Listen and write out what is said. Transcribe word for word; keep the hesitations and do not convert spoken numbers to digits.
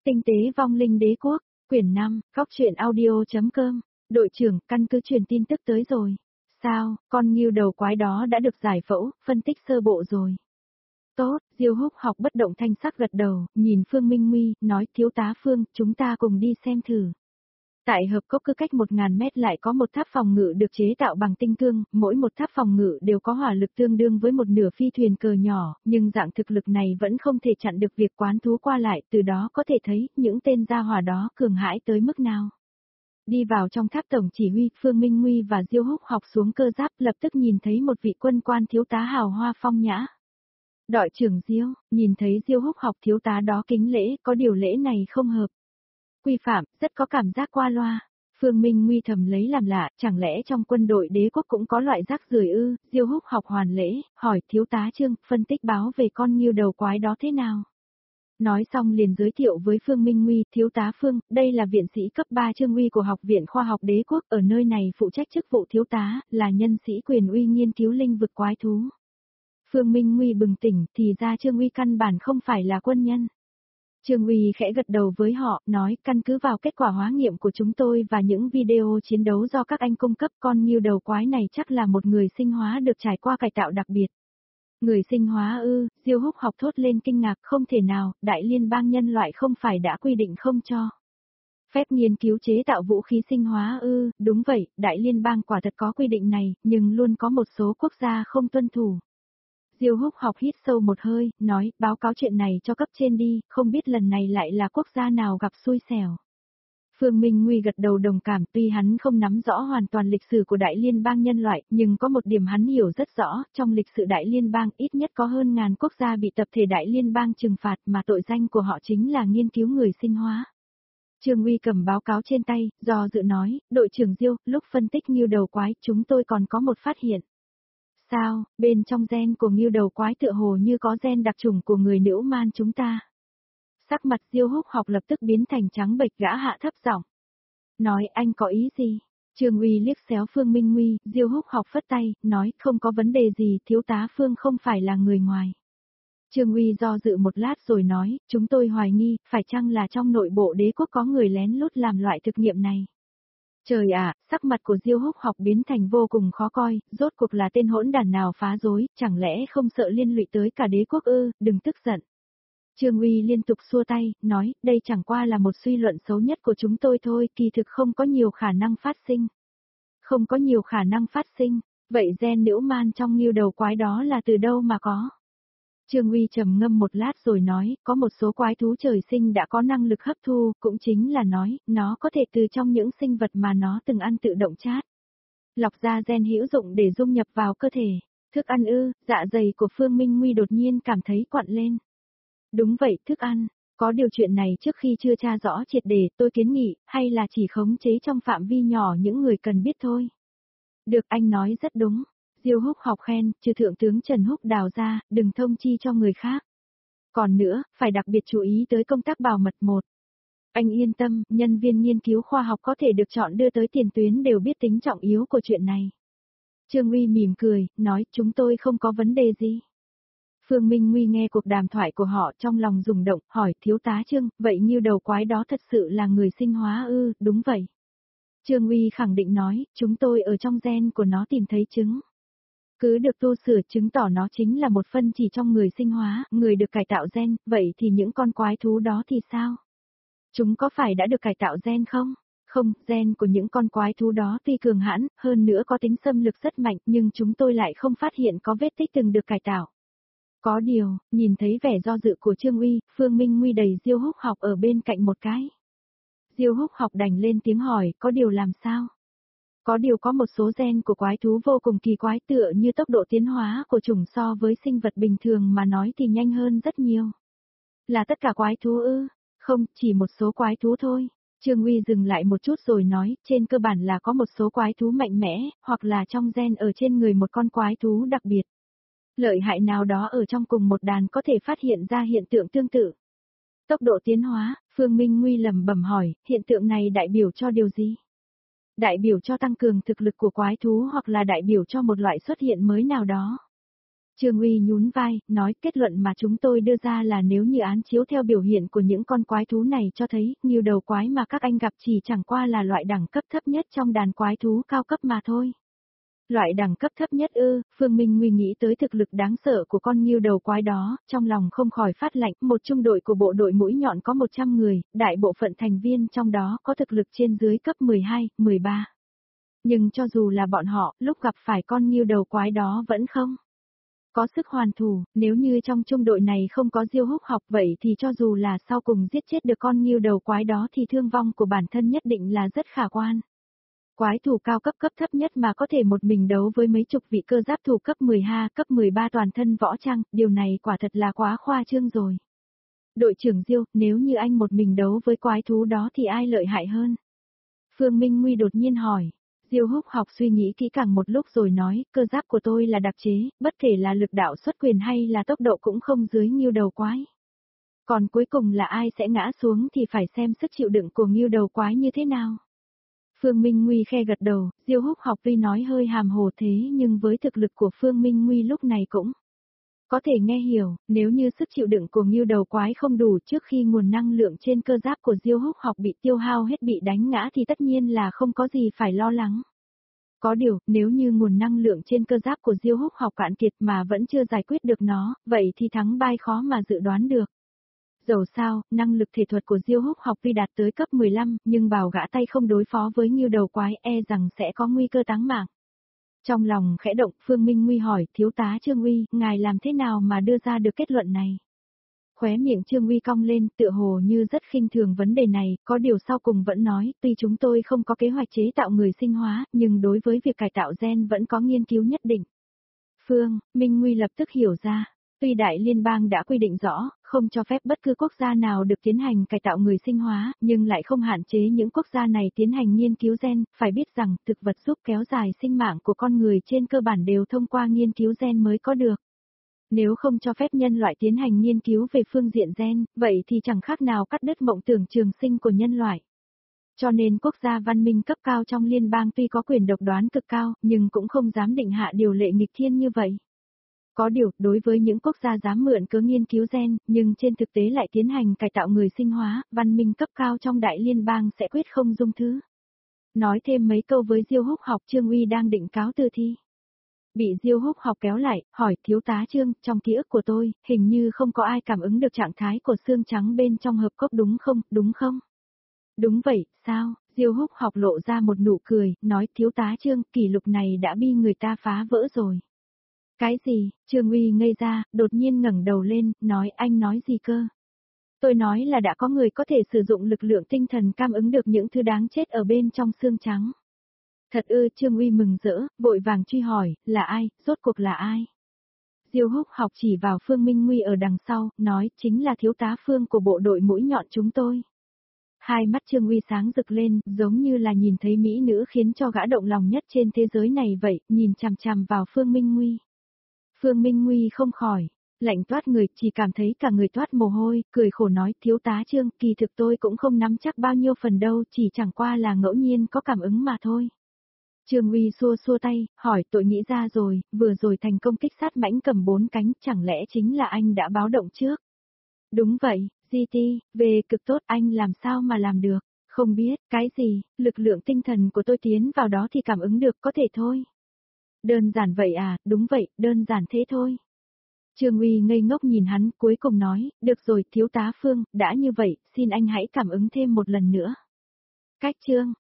Tinh tế vong linh đế quốc, quyển năm, góc truyện audio.com, đội trưởng, căn cứ truyền tin tức tới rồi. Sao, con ngưu đầu quái đó đã được giải phẫu, phân tích sơ bộ rồi. Tốt, Diêu Húc học bất động thanh sắc gật đầu, nhìn Phương Minh Nguy, nói thiếu tá Phương, chúng ta cùng đi xem thử. Tại hợp cốc cứ cách một ngàn mét lại có một tháp phòng ngự được chế tạo bằng tinh cương, mỗi một tháp phòng ngự đều có hỏa lực tương đương với một nửa phi thuyền cờ nhỏ, nhưng dạng thực lực này vẫn không thể chặn được việc quán thú qua lại, từ đó có thể thấy những tên gia hỏa đó cường hãi tới mức nào. Đi vào trong tháp tổng chỉ huy, Phương Minh Nguy và Diêu Húc học xuống cơ giáp lập tức nhìn thấy một vị quân quan thiếu tá hào hoa phong nhã. Đội trưởng Diêu, nhìn thấy Diêu Húc học thiếu tá đó kính lễ, có điều lễ này không hợp. Quy phạm, rất có cảm giác qua loa. Phương Minh Nguy thầm lấy làm lạ, chẳng lẽ trong quân đội đế quốc cũng có loại rác rưởi ư? Diêu Húc học hoàn lễ, hỏi thiếu tá Trương, phân tích báo về con ngưu đầu quái đó thế nào? Nói xong liền giới thiệu với Phương Minh Nguy, thiếu tá Phương, đây là viện sĩ cấp ba Trương Uy của Học viện Khoa học Đế quốc, ở nơi này phụ trách chức vụ thiếu tá, là nhân sĩ quyền uy nghiên cứu linh vực quái thú. Phương Minh Nguy bừng tỉnh, thì ra Trương Uy căn bản không phải là quân nhân. Trương Uy khẽ gật đầu với họ, nói, căn cứ vào kết quả hóa nghiệm của chúng tôi và những video chiến đấu do các anh cung cấp, con ngưu đầu quái này chắc là một người sinh hóa được trải qua cải tạo đặc biệt. Người sinh hóa ư? Diêu Húc học thốt lên kinh ngạc, không thể nào, Đại Liên bang nhân loại không phải đã quy định không cho phép nghiên cứu chế tạo vũ khí sinh hóa ư? Đúng vậy, Đại Liên bang quả thật có quy định này, nhưng luôn có một số quốc gia không tuân thủ. Diêu Húc học hít sâu một hơi, nói, báo cáo chuyện này cho cấp trên đi, không biết lần này lại là quốc gia nào gặp xui xẻo. Phương Minh Nguy gật đầu đồng cảm, tuy hắn không nắm rõ hoàn toàn lịch sử của Đại Liên bang nhân loại, nhưng có một điểm hắn hiểu rất rõ, trong lịch sử Đại Liên bang ít nhất có hơn ngàn quốc gia bị tập thể Đại Liên bang trừng phạt mà tội danh của họ chính là nghiên cứu người sinh hóa. Trương Uy cầm báo cáo trên tay, do dự nói, đội trưởng Diêu, lúc phân tích ngưu đầu quái, chúng tôi còn có một phát hiện. Sao, bên trong gen của ngưu đầu quái tựa hồ như có gen đặc trùng của người nữ man chúng ta. Sắc mặt Diêu Húc học lập tức biến thành trắng bệch, gã hạ thấp giọng. Nói, anh có ý gì? Trương Uy liếc xéo Phương Minh Nguy, Diêu Húc học phất tay, nói, không có vấn đề gì, thiếu tá Phương không phải là người ngoài. Trương Uy do dự một lát rồi nói, chúng tôi hoài nghi, phải chăng là trong nội bộ đế quốc có người lén lút làm loại thực nghiệm này? Trời ạ, sắc mặt của Diêu Húc học biến thành vô cùng khó coi, rốt cuộc là tên hỗn đản nào phá rối, chẳng lẽ không sợ liên lụy tới cả đế quốc ư? Đừng tức giận. Trương Uy liên tục xua tay, nói, đây chẳng qua là một suy luận xấu nhất của chúng tôi thôi, kỳ thực không có nhiều khả năng phát sinh. Không có nhiều khả năng phát sinh, vậy gen nữ man trong ngưu đầu quái đó là từ đâu mà có? Trương Uy trầm ngâm một lát rồi nói, có một số quái thú trời sinh đã có năng lực hấp thu, cũng chính là nói, nó có thể từ trong những sinh vật mà nó từng ăn tự động chát. Lọc ra gen hữu dụng để dung nhập vào cơ thể. Thức ăn ư? Dạ dày của Phương Minh Nguy đột nhiên cảm thấy quặn lên. Đúng vậy, thức ăn. Có điều chuyện này trước khi chưa tra rõ triệt để, tôi kiến nghị, hay là chỉ khống chế trong phạm vi nhỏ những người cần biết thôi. Được, anh nói rất đúng. Diêu Húc học khen, trừ thượng tướng Trần Húc Đào ra, đừng thông chi cho người khác. Còn nữa, phải đặc biệt chú ý tới công tác bảo mật một. Anh yên tâm, nhân viên nghiên cứu khoa học có thể được chọn đưa tới tiền tuyến đều biết tính trọng yếu của chuyện này. Trương Uy mỉm cười, nói, chúng tôi không có vấn đề gì. Phương Minh Nguy nghe cuộc đàm thoại của họ trong lòng rung động, hỏi, thiếu tá Trương, vậy ngưu đầu quái đó thật sự là người sinh hóa ư? Đúng vậy. Trương Uy khẳng định nói, chúng tôi ở trong gen của nó tìm thấy trứng. Cứ được tu sửa chứng tỏ nó chính là một phân chỉ trong người sinh hóa, người được cải tạo gen, vậy thì những con quái thú đó thì sao? Chúng có phải đã được cải tạo gen không? Không, gen của những con quái thú đó tuy cường hãn, hơn nữa có tính xâm lược rất mạnh, nhưng chúng tôi lại không phát hiện có vết tích từng được cải tạo. Có điều, nhìn thấy vẻ do dự của Trương Uy, Phương Minh Nguy đẩy Diêu Húc học ở bên cạnh một cái. Diêu Húc học đành lên tiếng hỏi, có điều làm sao? Có điều có một số gen của quái thú vô cùng kỳ quái, tựa như tốc độ tiến hóa của chủng so với sinh vật bình thường mà nói thì nhanh hơn rất nhiều. Là tất cả quái thú ư? Không, chỉ một số quái thú thôi. Trương Uy dừng lại một chút rồi nói, trên cơ bản là có một số quái thú mạnh mẽ, hoặc là trong gen ở trên người một con quái thú đặc biệt. Lợi hại nào đó ở trong cùng một đàn có thể phát hiện ra hiện tượng tương tự. Tốc độ tiến hóa, Phương Minh Nguy lẩm bẩm hỏi, hiện tượng này đại biểu cho điều gì? Đại biểu cho tăng cường thực lực của quái thú hoặc là đại biểu cho một loại xuất hiện mới nào đó? Trương Uy nhún vai, nói kết luận mà chúng tôi đưa ra là nếu như án chiếu theo biểu hiện của những con quái thú này cho thấy, ngưu đầu quái mà các anh gặp chỉ chẳng qua là loại đẳng cấp thấp nhất trong đàn quái thú cao cấp mà thôi. Loại đẳng cấp thấp nhất ư? Phương Minh Nguy nghĩ tới thực lực đáng sợ của con ngưu đầu quái đó, trong lòng không khỏi phát lạnh. Một trung đội của bộ đội mũi nhọn có một trăm người, đại bộ phận thành viên trong đó có thực lực trên dưới cấp mười hai, mười ba. Nhưng cho dù là bọn họ, lúc gặp phải con ngưu đầu quái đó vẫn không có sức hoàn thủ. Nếu như trong trung đội này không có Diêu Húc học, vậy thì cho dù là sau cùng giết chết được con ngưu đầu quái đó thì thương vong của bản thân nhất định là rất khả quan. Quái thủ cao cấp cấp thấp nhất mà có thể một mình đấu với mấy chục vị cơ giáp thủ cấp mười hai, cấp mười ba toàn thân võ trang, điều này quả thật là quá khoa trương rồi. Đội trưởng Diêu, nếu như anh một mình đấu với quái thú đó thì ai lợi hại hơn? Phương Minh Nguy đột nhiên hỏi. Diêu Húc học suy nghĩ kỹ càng một lúc rồi nói, cơ giáp của tôi là đặc chế, bất kể là lực đạo xuất quyền hay là tốc độ cũng không dưới ngưu đầu quái. Còn cuối cùng là ai sẽ ngã xuống thì phải xem sức chịu đựng của ngưu đầu quái như thế nào. Phương Minh Nguy khe gật đầu, Diêu Húc học tuy nói hơi hàm hồ thế nhưng với thực lực của Phương Minh Nguy lúc này cũng có thể nghe hiểu, nếu như sức chịu đựng của ngưu đầu quái không đủ trước khi nguồn năng lượng trên cơ giáp của Diêu Húc học bị tiêu hao hết bị đánh ngã thì tất nhiên là không có gì phải lo lắng. Có điều, nếu như nguồn năng lượng trên cơ giáp của Diêu Húc học cạn kiệt mà vẫn chưa giải quyết được nó, vậy thì thắng bại khó mà dự đoán được. Dẫu sao, năng lực thể thuật của Diêu Húc học tuy đạt tới cấp mười lăm, nhưng bảo gã tay không đối phó với ngưu đầu quái e rằng sẽ có nguy cơ táng mạng. Trong lòng khẽ động, Phương Minh Nguy hỏi, thiếu tá Trương Uy, ngài làm thế nào mà đưa ra được kết luận này? Khóe miệng Trương Uy cong lên, tựa hồ như rất khinh thường vấn đề này, có điều sau cùng vẫn nói, tuy chúng tôi không có kế hoạch chế tạo người sinh hóa, nhưng đối với việc cải tạo gen vẫn có nghiên cứu nhất định. Phương Minh Nguy lập tức hiểu ra. Tuy Đại Liên bang đã quy định rõ, không cho phép bất cứ quốc gia nào được tiến hành cải tạo người sinh hóa, nhưng lại không hạn chế những quốc gia này tiến hành nghiên cứu gen, phải biết rằng thực vật giúp kéo dài sinh mạng của con người trên cơ bản đều thông qua nghiên cứu gen mới có được. Nếu không cho phép nhân loại tiến hành nghiên cứu về phương diện gen, vậy thì chẳng khác nào cắt đứt mộng tưởng trường sinh của nhân loại. Cho nên quốc gia văn minh cấp cao trong liên bang tuy có quyền độc đoán cực cao, nhưng cũng không dám định hạ điều lệ nghịch thiên như vậy. Có điều, đối với những quốc gia dám mượn cớ nghiên cứu gen, nhưng trên thực tế lại tiến hành cải tạo người sinh hóa, văn minh cấp cao trong đại liên bang sẽ quyết không dung thứ. Nói thêm mấy câu với Diêu Húc học, Trương Uy đang định cáo từ thi. Bị Diêu Húc học kéo lại, hỏi, thiếu tá Trương, trong ký ức của tôi, hình như không có ai cảm ứng được trạng thái của xương trắng bên trong hộp cốc đúng không, đúng không? Đúng vậy, sao? Diêu Húc học lộ ra một nụ cười, nói, thiếu tá Trương, kỷ lục này đã bị người ta phá vỡ rồi. Cái gì? Trương Uy ngây ra, đột nhiên ngẩng đầu lên, nói, anh nói gì cơ? Tôi nói là đã có người có thể sử dụng lực lượng tinh thần cảm ứng được những thứ đáng chết ở bên trong xương trắng. Thật ư? Trương Uy mừng rỡ, vội vàng truy hỏi, là ai, rốt cuộc là ai? Diêu Húc học chỉ vào Phương Minh Nguy ở đằng sau, nói, chính là thiếu tá Phương của bộ đội mũi nhọn chúng tôi. Hai mắt Trương Uy sáng rực lên, giống như là nhìn thấy mỹ nữ khiến cho gã động lòng nhất trên thế giới này vậy, nhìn chằm chằm vào Phương Minh Nguy. Phương Minh Nguy không khỏi lạnh toát người, chỉ cảm thấy cả người toát mồ hôi, cười khổ nói, thiếu tá Trương, kỳ thực tôi cũng không nắm chắc bao nhiêu phần đâu, chỉ chẳng qua là ngẫu nhiên có cảm ứng mà thôi. Trương Uy xua xua tay, hỏi, tôi nghĩ ra rồi, vừa rồi thành công kích sát mãnh cầm bốn cánh, chẳng lẽ chính là anh đã báo động trước? Đúng vậy, giê tê, về cực tốt, anh làm sao mà làm được? Không biết, cái gì, lực lượng tinh thần của tôi tiến vào đó thì cảm ứng được, có thể thôi. Đơn giản vậy à, đúng vậy, đơn giản thế thôi. Trương Uy ngây ngốc nhìn hắn, cuối cùng nói, được rồi, thiếu tá Phương, đã như vậy, xin anh hãy cảm ứng thêm một lần nữa. Cách chương